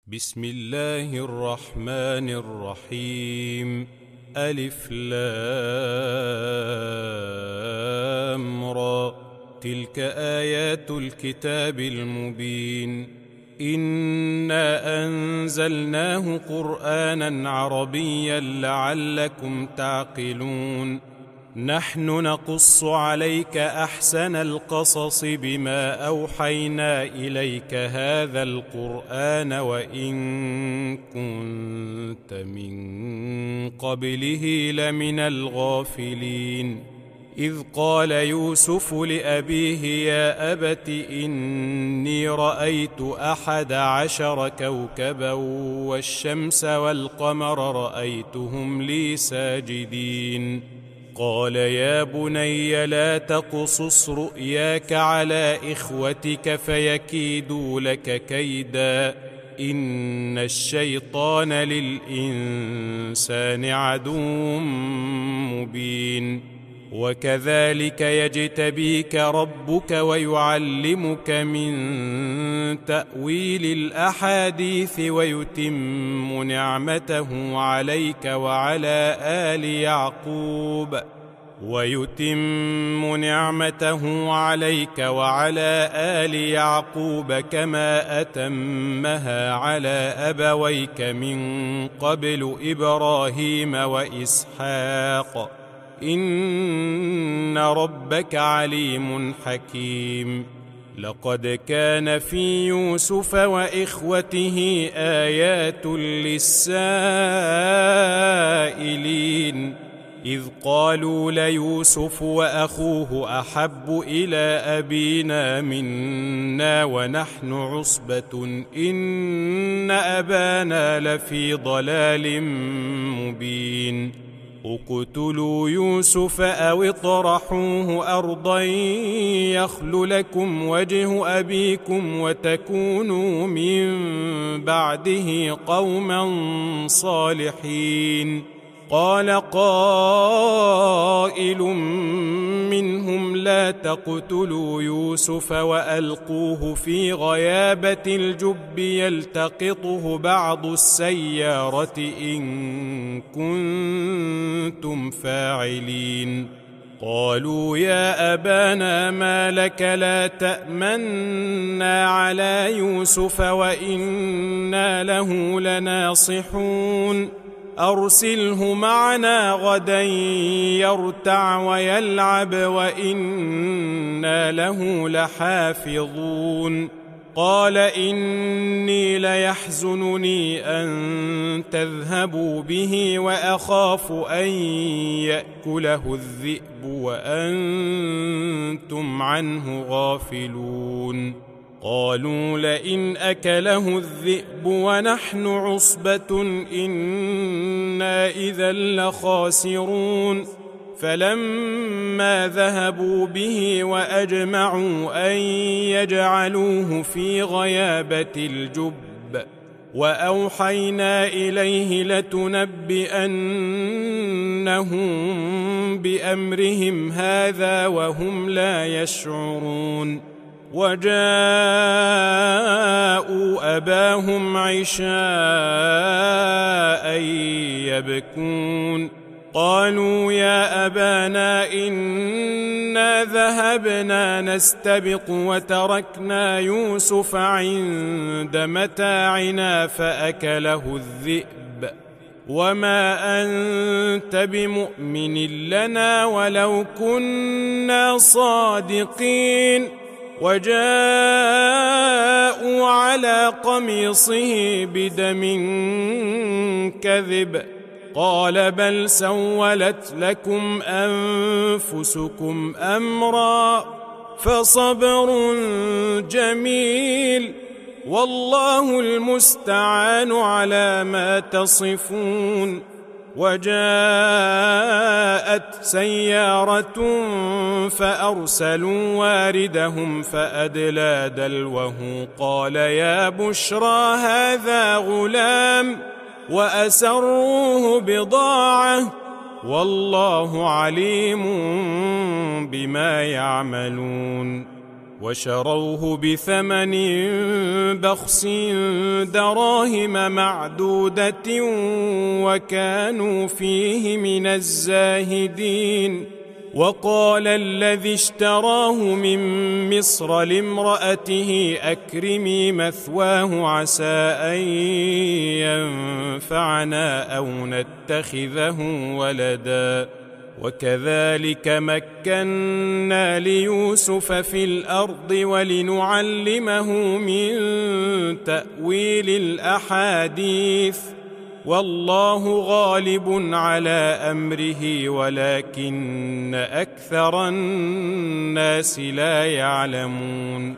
بسم الله الرحمن الرحيم. ألف لام را. تلك آيات الكتاب المبين. إنا أنزلناه قرآنا عربيا لعلكم تعقلون. نحن نقص عليك أحسن القصص بما أوحينا إليك هذا القرآن وإن كنت من قبله لمن الغافلين. إذ قال يوسف لأبيه يا أبت إني رأيت 11 كوكبا والشمس والقمر رأيتهم لي ساجدين. قال يا بني لا تقصص رؤياك على إخوتك فيكيدوا لك كيدا إن الشيطان للإنسان عدو مبين. وكذلك يجتبيك ربك ويعلمك من تأويل الأحاديث ويتم نعمته عليك وعلى آل يعقوب كما أتمها على أبويك من قبل إبراهيم وإسحاق إن ربك عليم حكيم. لقد كان في يوسف وإخوته آيات للسائلين إذ قالوا ليوسف وأخوه أحب إلى أبينا منا ونحن عصبة إن أبانا لفي ضلال مبين. اقتلوا يوسف أو اطرحوه أرضا يخل لكم وجه أبيكم وتكونوا من بعده قوما صالحين. قال قائل منهم لا تقتلوا يوسف وألقوه في غيابة الجب يلتقطه بعض السيارة إن كنتم فاعلين. قالوا يا أبانا ما لك لا تأمنا على يوسف وإنا له لناصحون. أرسله معنا غدا يرتع ويلعب وإنا له لحافظون. قال إني ليحزنني أن تذهبوا به وأخاف أن يأكله الذئب وأنتم عنه غافلون. قالوا لئن أكله الذئب ونحن عصبة إنا إذا لخاسرون. فلما ذهبوا به وأجمعوا أن يجعلوه في غيابة الجب وأوحينا إليه لتنبئنهم بأمرهم هذا وهم لا يشعرون. وجاءوا أباهم عشاء يبكون. قالوا يا أبانا إنا ذهبنا نستبق وتركنا يوسف عند متاعنا فأكله الذئب وما أنت بمؤمن لنا ولو كنا صادقين. وجاءوا على قميصه بدم كذب قال بل سولت لكم أنفسكم أمرا فصبر جميل والله المستعان على ما تصفون. وجاءت سيارة فأرسلوا واردهم فأدلى دلوه قال يا بشرى هذا غلام وأسروه بضاعة والله عليم بما يعملون. وشروه بثمن بخس دراهم معدودة وكانوا فيه من الزاهدين. وقال الذي اشتراه من مصر لامرأته أكرمي مثواه عسى أن ينفعنا أو نتخذه ولدا. وكذلك مكنا ليوسف في الأرض ولنعلمه من تأويل الأحاديث والله غالب على أمره ولكن أكثر الناس لا يعلمون.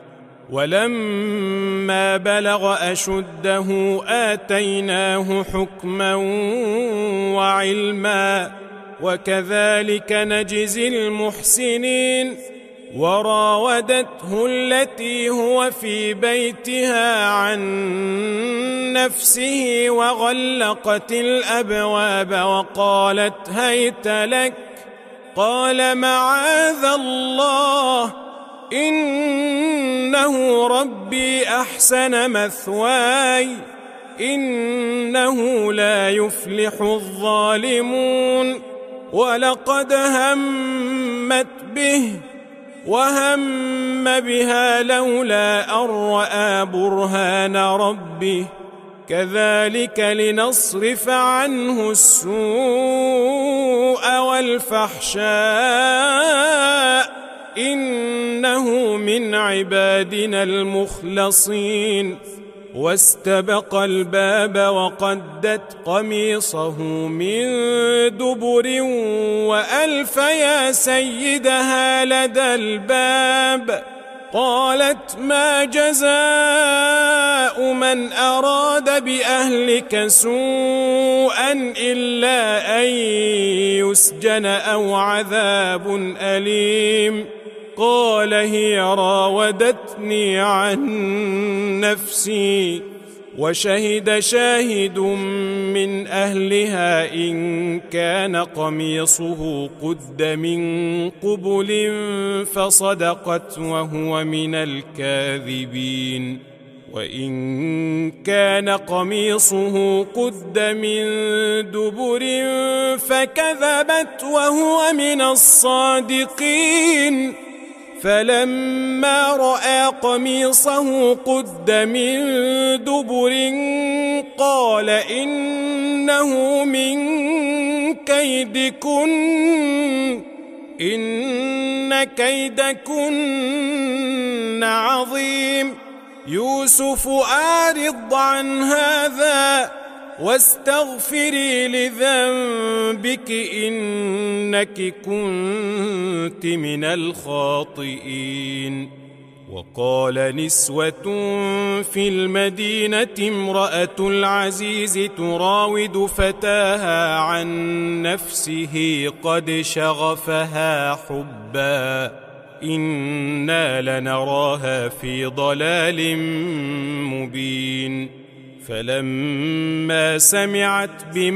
ولما بلغ أشده آتيناه حكما وعلما وكذلك نجزي المحسنين. وراودته التي هو في بيتها عن نفسه وغلقت الأبواب وقالت هيت لك قال معاذ الله إنه ربي أحسن مثواي إنه لا يفلح الظالمون. ولقد همت به وهم بها لولا أن رأى برهان ربه كذلك لنصرف عنه السوء والفحشاء إنه من عبادنا المخلصين. واستبق الباب وقدت قميصه من دبر وألف يا سيدها لدى الباب. قالت ما جزاء من أراد بأهلك سوءا إلا أن يسجن أو عذاب أليم. قال هي راودتني عن نفسي. وشهد شاهد من أهلها إن كان قميصه قد من قبل فصدقت وهو من الكاذبين. وإن كان قميصه قد من دبر فكذبت وهو من الصادقين. فلما رأى قميصه قد من دبر قال إنه من كيدكن إن كيدكن عظيم. يوسف أعرض عن هذا واستغفري لذنبك إنك كنت من الخاطئين. وقال نسوة في المدينة امرأة العزيز تراود فتاها عن نفسه قد شغفها حبا إنا لنراها في ضلال مبين. فلما سمعت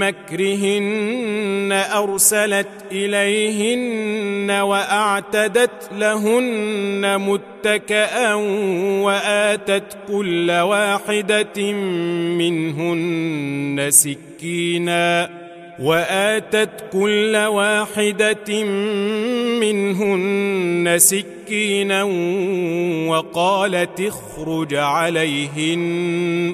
بمكرهن أرسلت إليهن وأعتدت لهن متكئا وآتت كل واحدة منهن سكينا وقالت اخرج عليهن.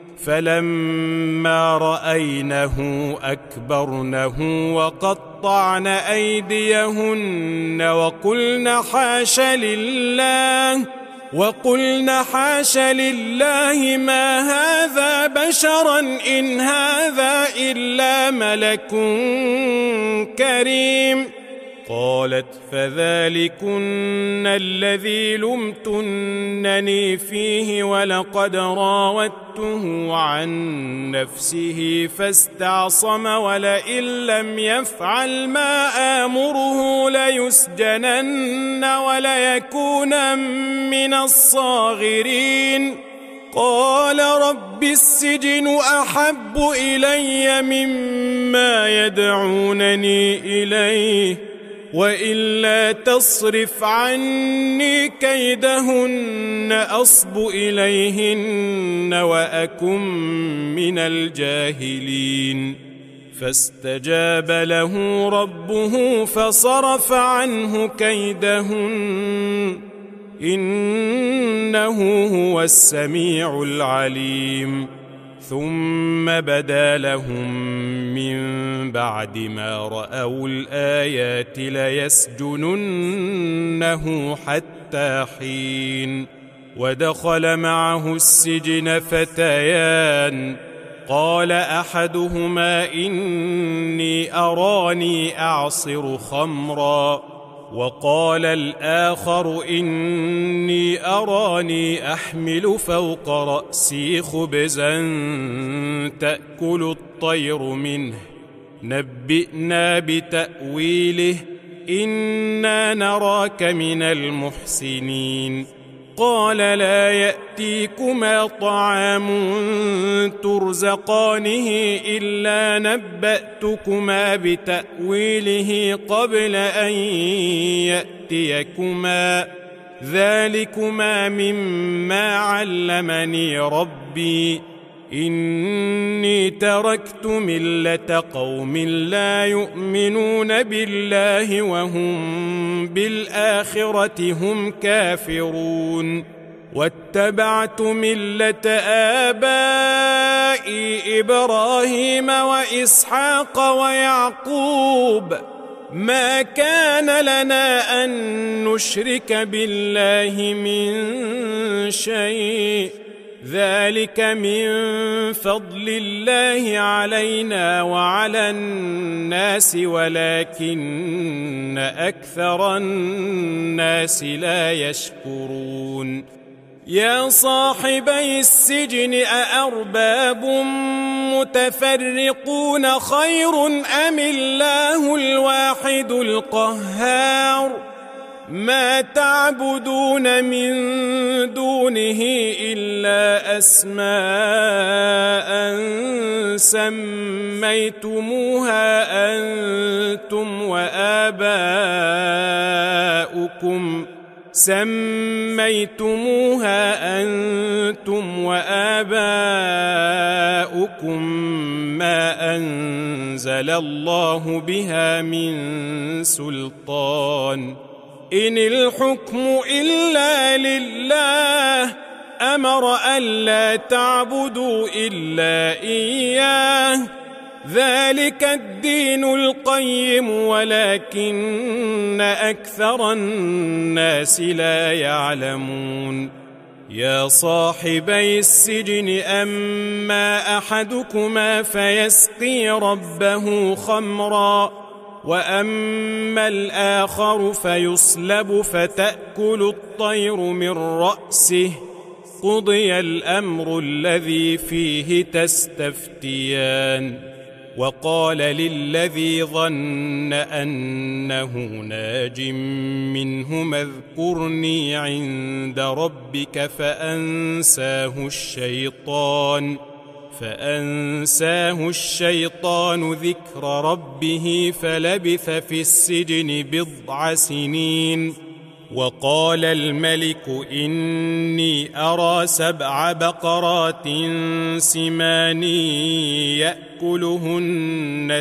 فلما رأينه أكبرنه وقطعن أيديهن وقلن حاش لله ما هذا بشرا إن هذا إلا ملك كريم. قالت فذلكن الذي لمتنني فيه ولقد راودته عن نفسه فاستعصم ولئن لم يفعل ما آمره ليسجنن وليكون من الصاغرين. قال رب السجن أحب إلي مما يدعونني إليه وإلا تصرف عني كيدهن أصب إليهن وأكن من الجاهلين فاستجاب له ربه فصرف عنه كيدهن إنه هو السميع العليم ثم بدا لهم من بعد ما رأوا الآيات ليسجننه حتى حين ودخل معه السجن فتيان قال أحدهما إني أراني أعصر خمرا وقال الآخر إني أراني أحمل فوق رأسي خبزا تأكل الطير منه نبئنا بتأويله إنا نراك من المحسنين قال لا يأتيكما طعام ترزقانه إلا نبأتكما بتأويله قبل أن يأتيكما ذلكما مما علمني ربي إني تركت ملة قوم لا يؤمنون بالله وهم بالآخرة هم كافرون واتبعت ملة آبائي إبراهيم وإسحاق ويعقوب ما كان لنا أن نشرك بالله من شيء ذلك من فضل الله علينا وعلى الناس ولكن أكثر الناس لا يشكرون يا صاحبي السجن أأرباب متفرقون خير أم الله الواحد القهار ما تعبدون من دونه إلا أسماء سميتموها أنتم وآباؤكم ما أنزل الله بها من سلطان إن الحكم إلا لله أمر ألا تعبدوا إلا إياه ذلك الدين القيم ولكن أكثر الناس لا يعلمون يا صاحبي السجن أما أحدكما فيسقي ربه خمرا وأما الآخر فيصلب فتأكل الطير من رأسه قضي الأمر الذي فيه تستفتيان وقال للذي ظن أنه ناج منهما اذكرني عند ربك فأنساه الشيطان ذكر ربه فلبث في السجن بضع سنين وقال الملك إني أرى 7 بقرات سمان يأكلهن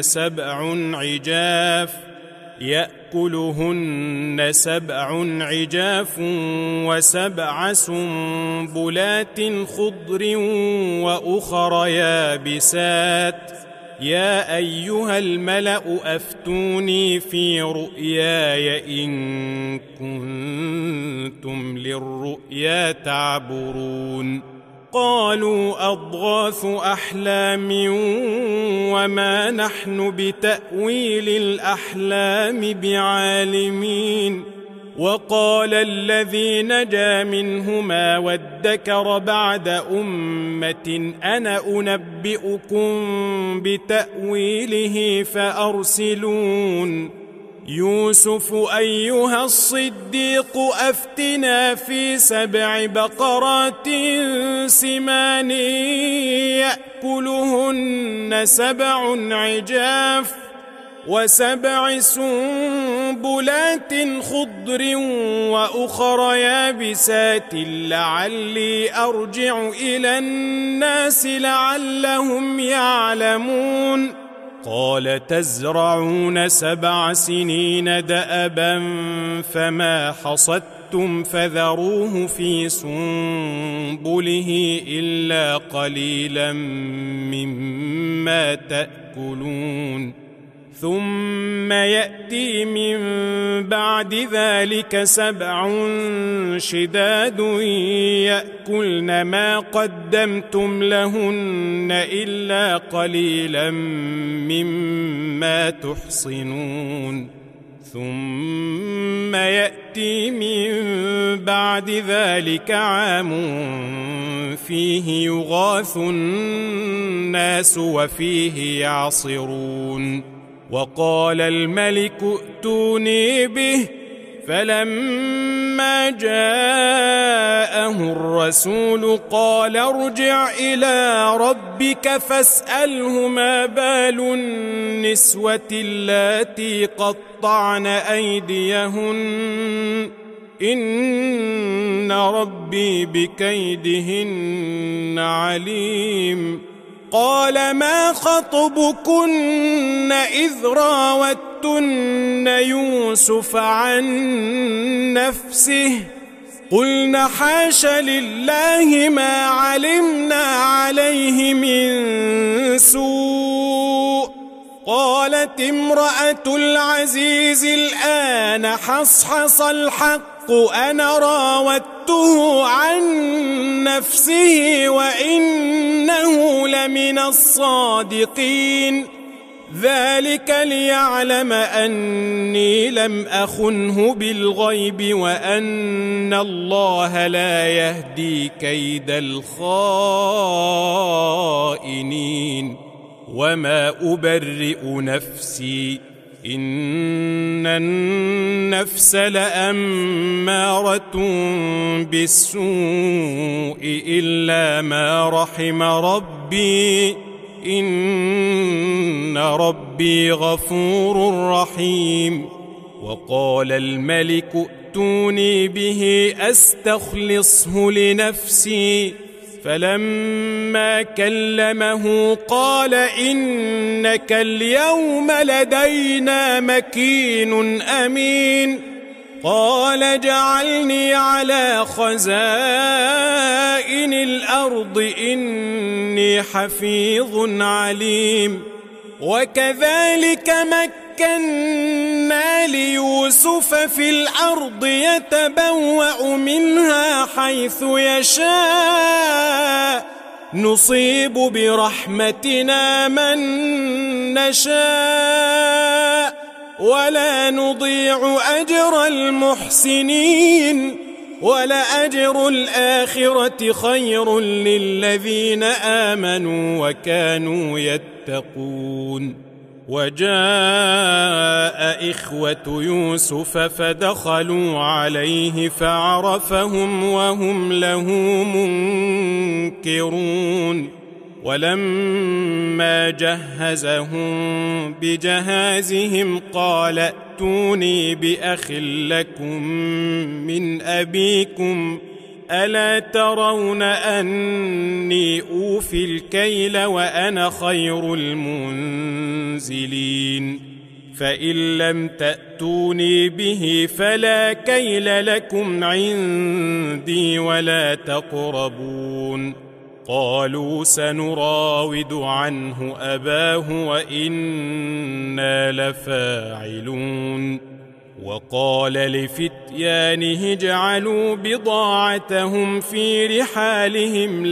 7 عجاف و7 سنبلات خضر وأخر يابسات يا أيها الملأ أفتوني في رؤياي إن كنتم للرؤيا تعبرون قالوا أضغاث أحلام وما نحن بتأويل الأحلام بعالمين وقال الذي نجا منهما وادكر بعد أمة أنا أنبئكم بتأويله فأرسلون يوسف أيها الصديق أفتنا في 7 بقرات سمان يأكلهن 7 عجاف وسبع سنبلات خضر وأخر يابسات لعلي أرجع إلى الناس لعلهم يعلمون قال تزرعون 7 سنين دأبا فما حصدتم فذروه في سنبله إلا قليلا مما تأكلون ثم يأتي من بعد ذلك 7 شداد يأكلن ما قدمتم لهن إلا قليلا مما تحصنون ثم يأتي من بعد ذلك عام فيه يغاث الناس وفيه يعصرون وقال الملك ائتوني به فلما جاءه الرسول قال ارجع إلى ربك فاسأله ما بال النسوة اللاتي قطعن أيديهن إن ربي بكيدهن عليم قال ما خطبكن إذ راوتن يوسف عن نفسه قلنا حاش لله ما علمنا عليه من سوء قالت امرأة العزيز الآن حصحص الحق أنا راودته عن نفسه وإنه لمن الصادقين ذلك ليعلم أني لم أخنه بالغيب وأن الله لا يهدي كيد الخائنين وما أبرئ نفسي إن النفس لأمارة بالسوء إلا ما رحم ربي إن ربي غفور رحيم وقال الملك ائتوني به أستخلصه لنفسي فلما كلمه قال إنك اليوم لدينا مكين أمين قال اجعلني على خزائن الأرض إني حفيظ عليم وكذلك مكنا ليوسف في الأرض يتبوأ منها حيث يشاء نصيب برحمتنا من نشاء ولا نضيع أجر المحسنين ولأجر الآخرة خير للذين آمنوا وكانوا يتقون وجاء إخوة يوسف فدخلوا عليه فعرفهم وهم له منكرون ولما جهزهم بجهازهم قال ائتوني بأخ لكم من أبيكم ألا ترون أني أوفي الكيل وأنا خير المنزلين فإن لم تأتوني به فلا كيل لكم عندي ولا تقربون قالوا سنراود عنه أباه وإنا لفاعلون وقال لفتيانه اجعلوا بضاعتهم في رحالهم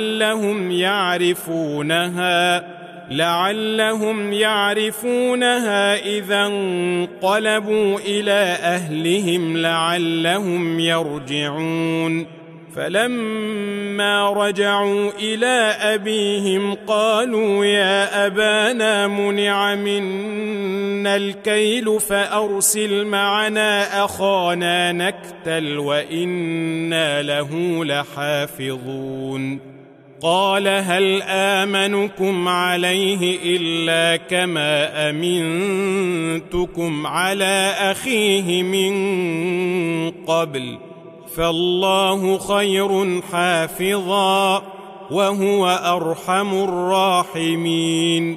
لعلهم يعرفونها إذا انقلبوا إلى أهلهم لعلهم يرجعون فلما رجعوا إلى أبيهم قالوا يا أبانا منع منا الكيل فأرسل معنا أخانا نكتل وإنا له لحافظون قال هل آمنكم عليه إلا كما أمنتكم على أخيه من قبل فالله خير حافظا وهو أرحم الراحمين.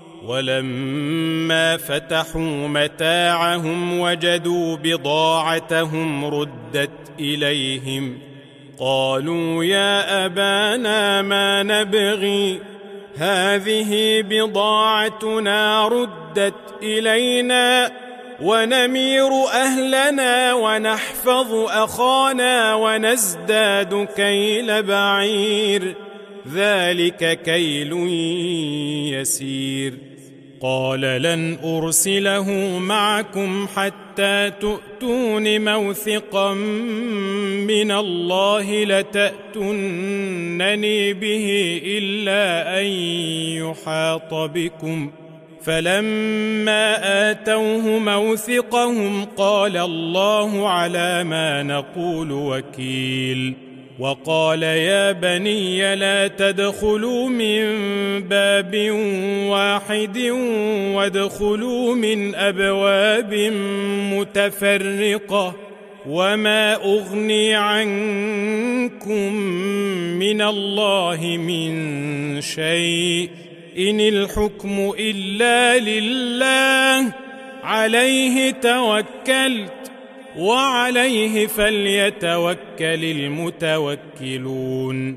ولما فتحوا متاعهم وجدوا بضاعتهم ردت إليهم قالوا يا أبانا ما نبغي هذه بضاعتنا ردت إلينا ونمير أهلنا ونحفظ أخانا ونزداد كيل بعير ذلك كيل يسير. قال لن أرسله معكم حتى تؤتون موثقا من الله لتأتونني به إلا أن يحاط بكم فلما آتوه موثقهم قال الله على ما نقول وكيل. وقال يا بني لا تدخلوا من باب واحد وادخلوا من أبواب متفرقة وما أغني عنكم من الله من شيء إن الحكم إلا لله عليه توكلت وعليه فليتوكل المتوكلون.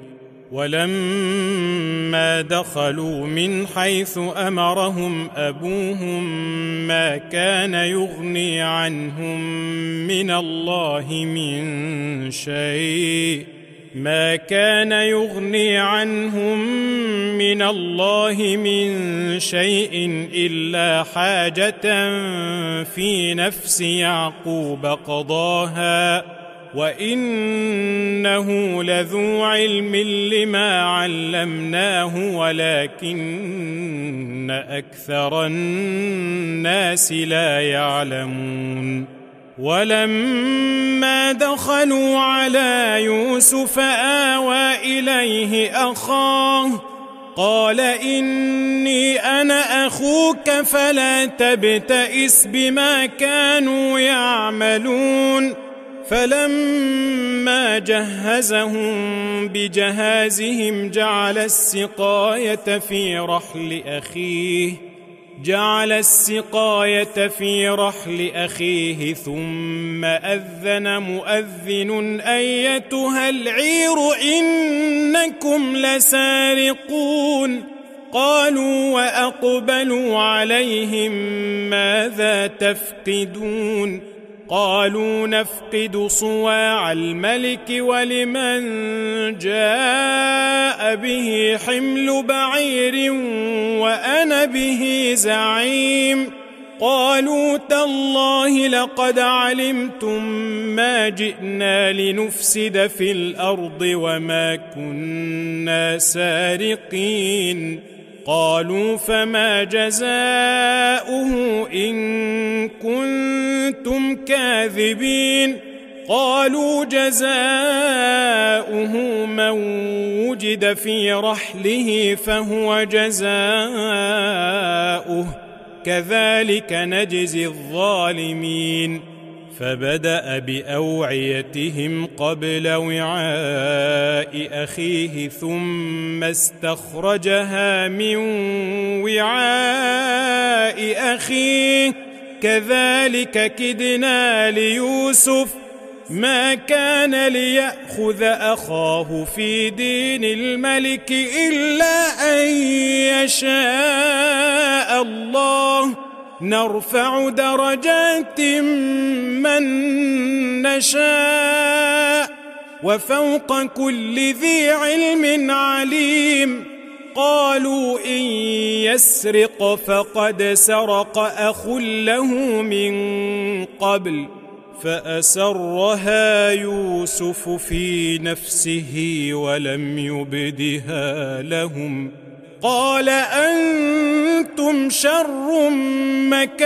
ولما دخلوا من حيث أمرهم أبوهم ما كان يغني عنهم من الله من شيء إلا حاجة في نفس يعقوب قضاها وإنه لذو علم لما علمناه ولكن أكثر الناس لا يعلمون. ولما دخلوا على يوسف آوى إليه أخاه قال إني أنا أخوك فلا تبتئس بما كانوا يعملون. فلما جهزهم بجهازهم جعل السقاية في رحل أخيه ثم أذن مؤذن أيتها العير إنكم لسارقون. قالوا وأقبلوا عليهم ماذا تفقدون؟ قالوا نفقد صواع الملك ولمن جاء به حمل بعير وأنا به زعيم. قالوا تالله لقد علمتم ما جئنا لنفسد في الأرض وما كنا سارقين. قالوا فما جزاؤه إن كنتم كاذبين؟ قالوا جزاؤه من وجد في رحله فهو جزاؤه كذلك نجزي الظالمين. فبدأ بأوعيتهم قبل وعاء أخيه ثم استخرجها من وعاء أخيه كذلك كدنا ليوسف ما كان ليأخذ أخاه في دين الملك إلا أن يشاء الله نرفع درجات من نشاء وفوق كل ذي علم عليم. قالوا إن يسرق فقد سرق أخ له من قبل فأسرها يوسف في نفسه ولم يبدها لهم. قال أنتم شر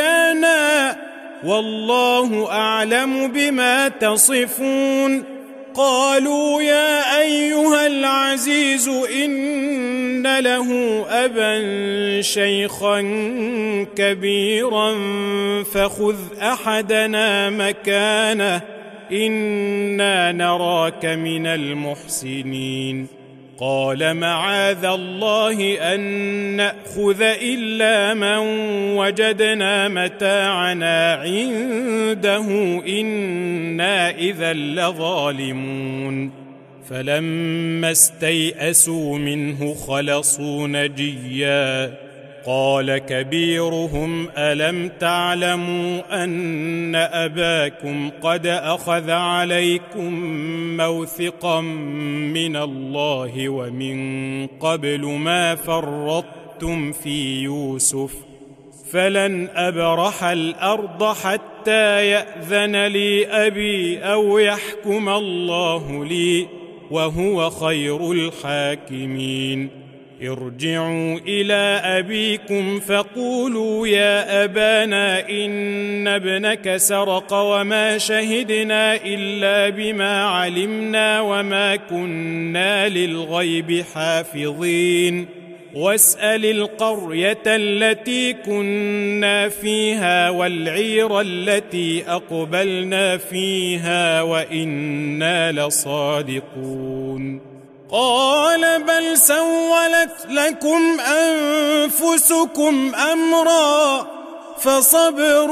مكانا والله أعلم بما تصفون. قالوا يا أيها العزيز إن له أبا شيخا كبيرا فخذ أحدنا مكانه إنا نراك من المحسنين. قال معاذ الله أن نأخذ إلا من وجدنا متاعنا عنده إنا إذا لظالمون. فلما استيئسوا منه خلصوا نجيا. قال كبيرهم ألم تعلموا أن أباكم قد أخذ عليكم موثقا من الله ومن قبل ما فرطتم في يوسف فلن أبرح الأرض حتى يأذن لي أبي أو يحكم الله لي وهو خير الحاكمين. ارجعوا إلى أبيكم فقولوا يا أبانا إن ابنك سرق وما شهدنا إلا بما علمنا وما كنا للغيب حافظين. واسأل القرية التي كنا فيها والعير التي أقبلنا فيها وإنا لصادقون. قال بل سولت لكم أنفسكم أمرا فصبر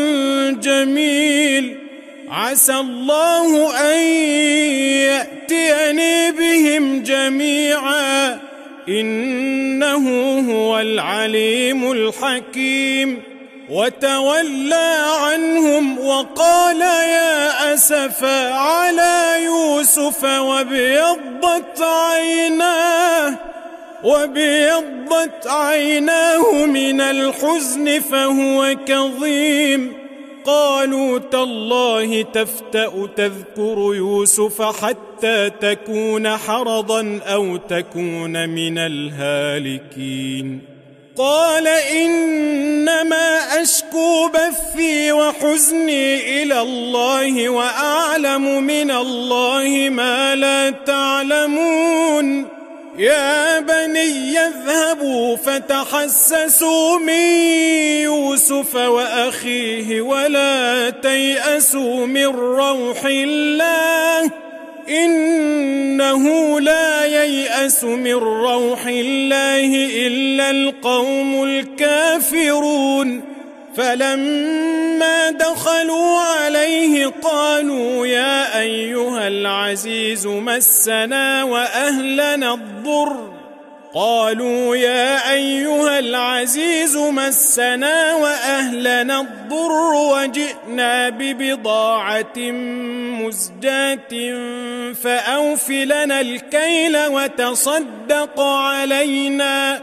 جميل عسى الله أن يأتيني بهم جميعا إنه هو العليم الحكيم. وتولى عنهم وقال يا أسفا على يوسف وابيضت عيناه من الحزن فهو كظيم. قالوا تالله تفتأ تذكر يوسف حتى تكون حرضا أو تكون من الهالكين. قال إنما أشكو بثي وحزني إلى الله وأعلم من الله ما لا تعلمون. يا بني اذهبوا فتحسسوا من يوسف وأخيه ولا تيأسوا من روح الله إنه لا ييأس من روح الله إلا القوم الكافرون. فلما دخلوا عليه قالوا يا أيها العزيز مسنا وأهلنا الضر وجئنا ببضاعة مزجاة فأوف لنا الكيل وتصدق علينا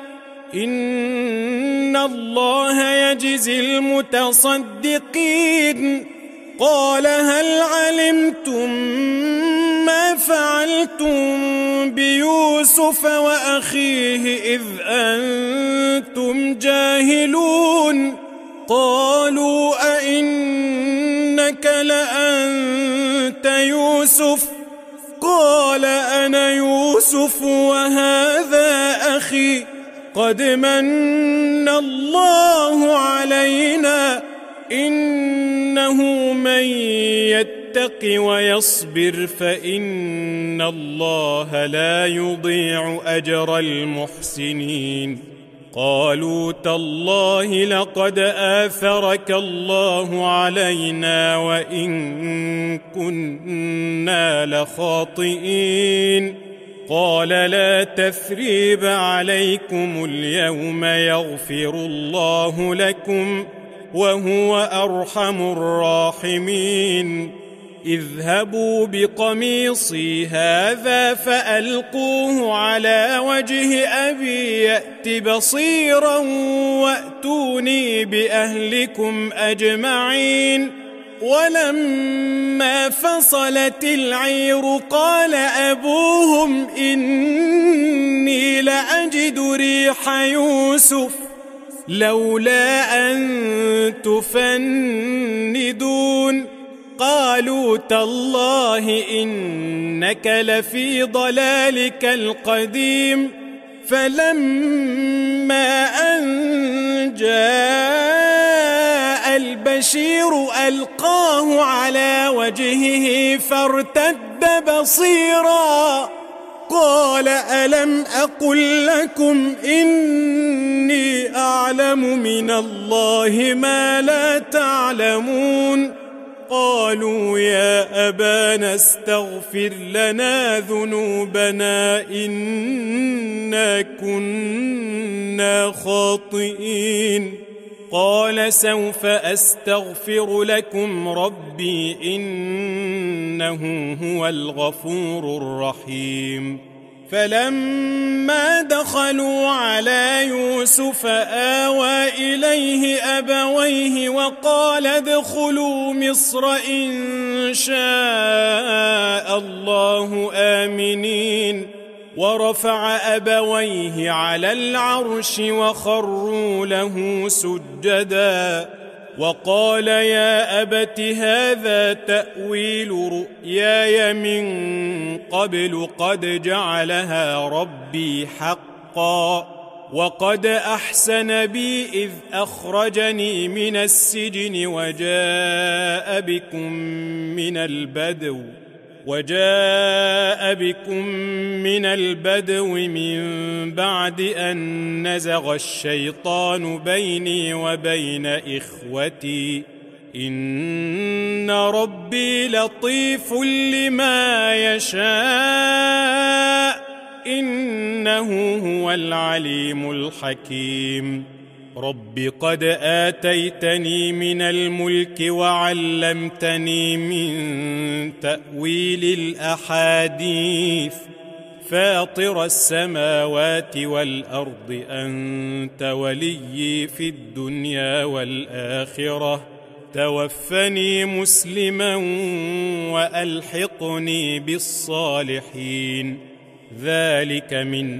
إن الله يجزي المتصدقين. قال هل علمتم ما فعلتم بيوسف وأخيه إذ أنتم جاهلون؟ قالوا أئنك لأنت يوسف؟ قال أنا يوسف وهذا أخي قد من الله علينا إنه من يتق ويصبر فإن الله لا يضيع أجر المحسنين. قالوا تالله لقد آثرك الله علينا وإن كنا لخاطئين. قال لا تثريب عليكم اليوم يغفر الله لكم وهو أرحم الراحمين. اذهبوا بقميصي هذا فألقوه على وجه أبي يأت بصيرا وأتوني بأهلكم أجمعين. ولما فصلت العير قال أبوهم إني لأجد ريح يوسف لولا أن تفندون قالوا تالله إنك لفي ضلالك القديم. فلما أن جاء البشير ألقاه على وجهه فارتد بصيرا قال ألم أقل لكم إني أعلم من الله ما لا تعلمون. قالوا يا أبانا استغفر لنا ذنوبنا إنا كنا خاطئين. قال سوف أستغفر لكم ربي إنه هو الغفور الرحيم. فلما دخلوا على يوسف آوى إليه أبويه وقال ادخلوا مصر إن شاء الله آمنين. ورفع أبويه على العرش وخروا له سجدا وقال يا أبت هذا تأويل رؤياي من قبل قد جعلها ربي حقا وقد أحسن بي إذ أخرجني من السجن وجاء بكم من البدو من بعد أن نزغ الشيطان بيني وبين إخوتي إن ربي لطيف لما يشاء إنه هو العليم الحكيم. رب قد آتيتني من الملك وعلمتني من تأويل الأحاديث فاطر السماوات والأرض أنت وليي في الدنيا والآخرة توفني مسلما وألحقني بالصالحين. ذلك من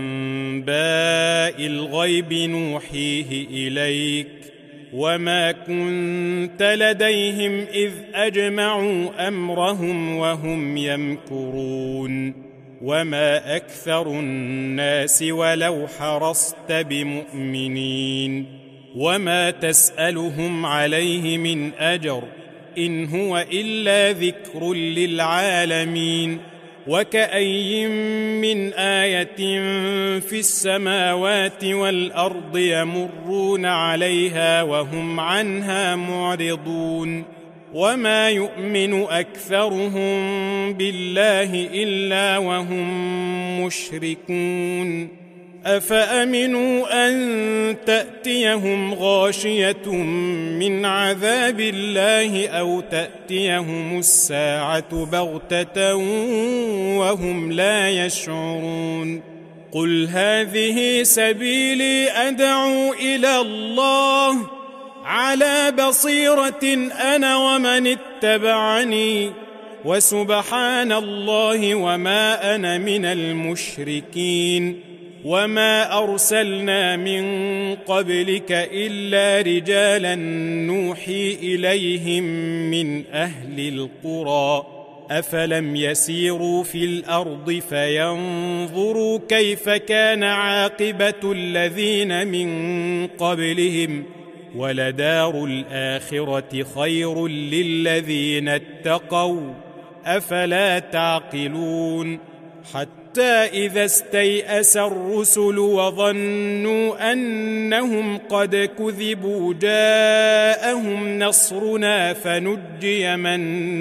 أنباء الغيب نوحيه إليك وما كنت لديهم إذ أجمعوا أمرهم وهم يمكرون. وما أكثر الناس ولو حرصت بمؤمنين وما تسألهم عليه من أجر إن هو إلا ذكر للعالمين. وكأي من آية في السماوات والأرض يمرون عليها وهم عنها معرضون. وما يؤمن أكثرهم بالله إلا وهم مشركون. أفأمنوا أن تأتيهم غاشية من عذاب الله أو تأتيهم الساعة بغتة وهم لا يشعرون. قل هذه سبيلي أدعو إلى الله على بصيرة أنا ومن اتبعني وسبحان الله وما أنا من المشركين. وما أرسلنا من قبلك إلا رجالا نوحي إليهم من أهل القرى أفلم يسيروا في الأرض فينظروا كيف كان عاقبة الذين من قبلهم ولدار الآخرة خير للذين اتقوا أفلا تعقلون. حتى إذا استيأس الرسل وظنوا أنهم قد كذبوا جاءهم نصرنا فنجي من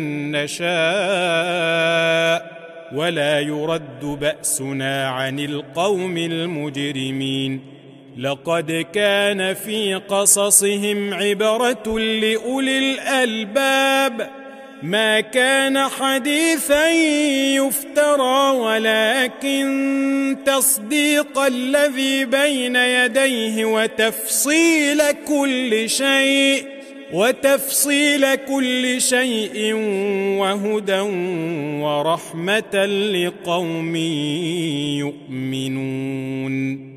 نشاء ولا يرد بأسنا عن القوم المجرمين. لقد كان في قصصهم عبرة لأولي الألباب ما كان حديثا يفترى ولكن تصديق الذي بين يديه وتفصيل كل شيء وهدى ورحمة لقوم يؤمنون.